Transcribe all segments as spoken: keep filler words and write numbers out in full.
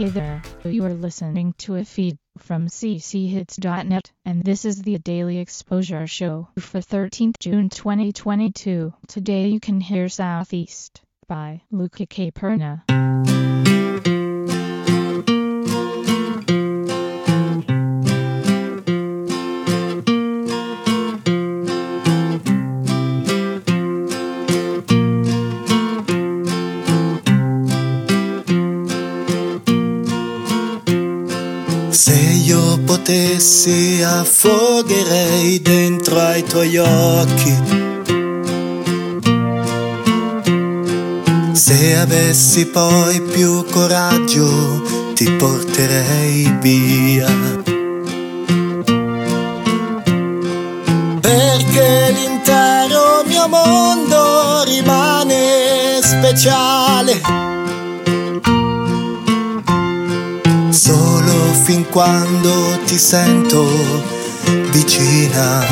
Hey there, you are listening to a feed from c c hits dot net, and this is the Daily Exposure Show for thirteenth June twenty twenty-two. Today you can hear Southeast by Luca Caperna. Se io potessi affogherei dentro ai tuoi occhi, se avessi poi più coraggio ti porterei via, perché l'intero mio mondo rimane speciale solo fin quando ti sento vicina.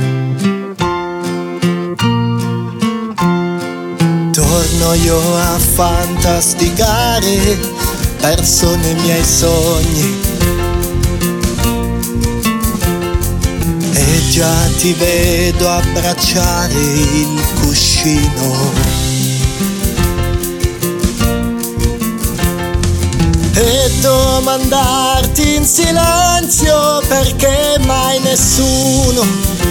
Torno io a fantasticare, perso nei miei sogni, e già ti vedo abbracciare il cuscino e domandarti in silenzio perché mai nessuno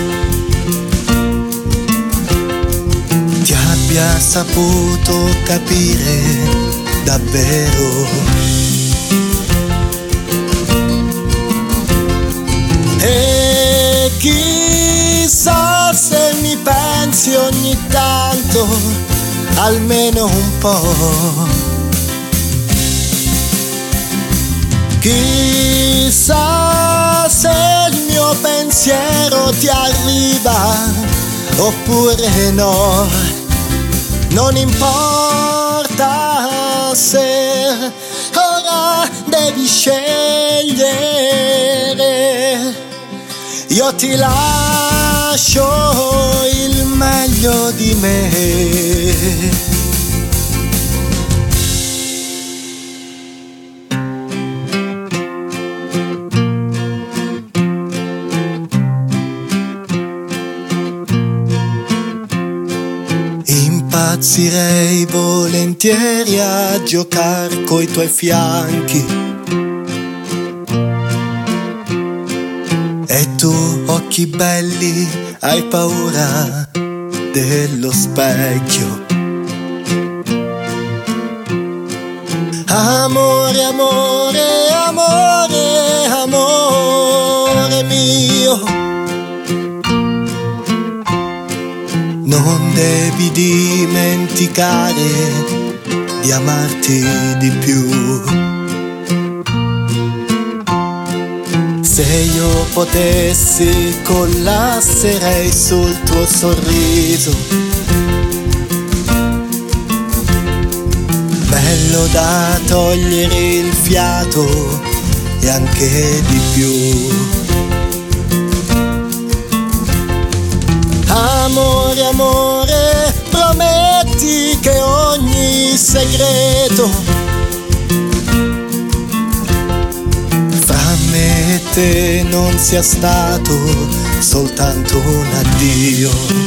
ti abbia saputo capire davvero. E chissà se mi pensi ogni tanto, almeno un po'. Chissà se il mio pensiero ti arriva oppure no. Non importa se ora devi scegliere, io ti lascio il meglio di me. Impazzirei volentieri a giocar coi tuoi fianchi, e tu, occhi belli, hai paura dello specchio. Amore, amore, amore, amore mio, non devi dimenticare di amarti di più. Se io potessi collasserei sul tuo sorriso, bello da togliere il fiato e anche di più. Amore, amore, prometti che ogni segreto fra me e te non sia stato soltanto un addio.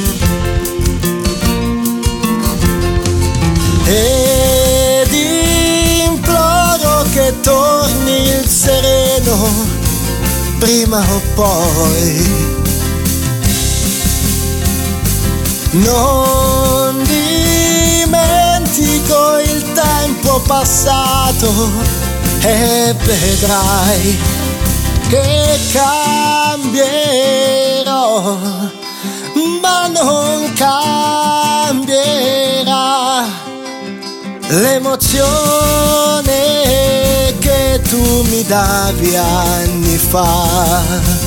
Ed imploro che torni il sereno prima o poi. Non dimentico il tempo passato e vedrai che cambierò, ma non cambierà l'emozione che tu mi davi anni fa.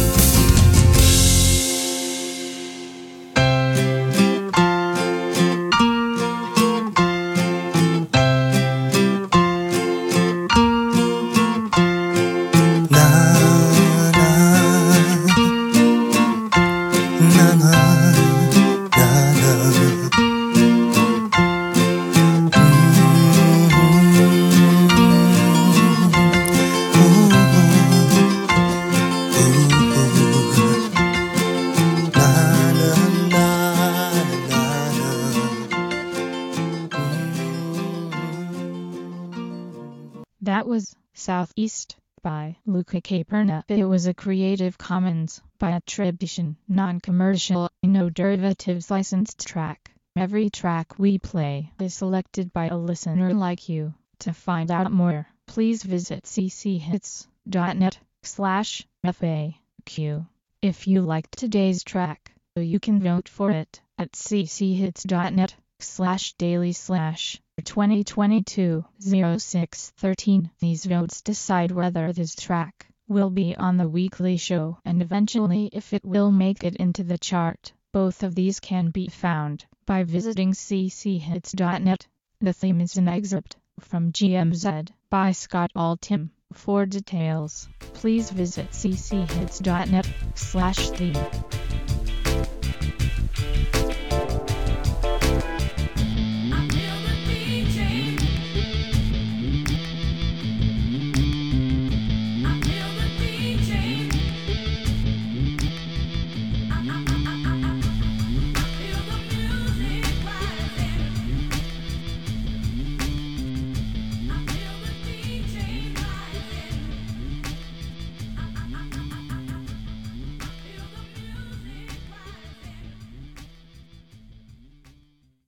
That was Southeast by Luca Caperna. It was a Creative Commons by attribution, non-commercial, no derivatives licensed track. Every track we play is selected by a listener like you. To find out more, please visit cchits.net slash FAQ. If you liked today's track, you can vote for it at cchits.net slash daily slash twenty twenty-two oh six thirteen. These votes decide whether this track will be on the weekly show and eventually if it will make it into the chart. Both of these can be found by visiting cchits.net. The theme is an excerpt from G M Z by Scott Altham. For details, please visit cchits.net slash theme.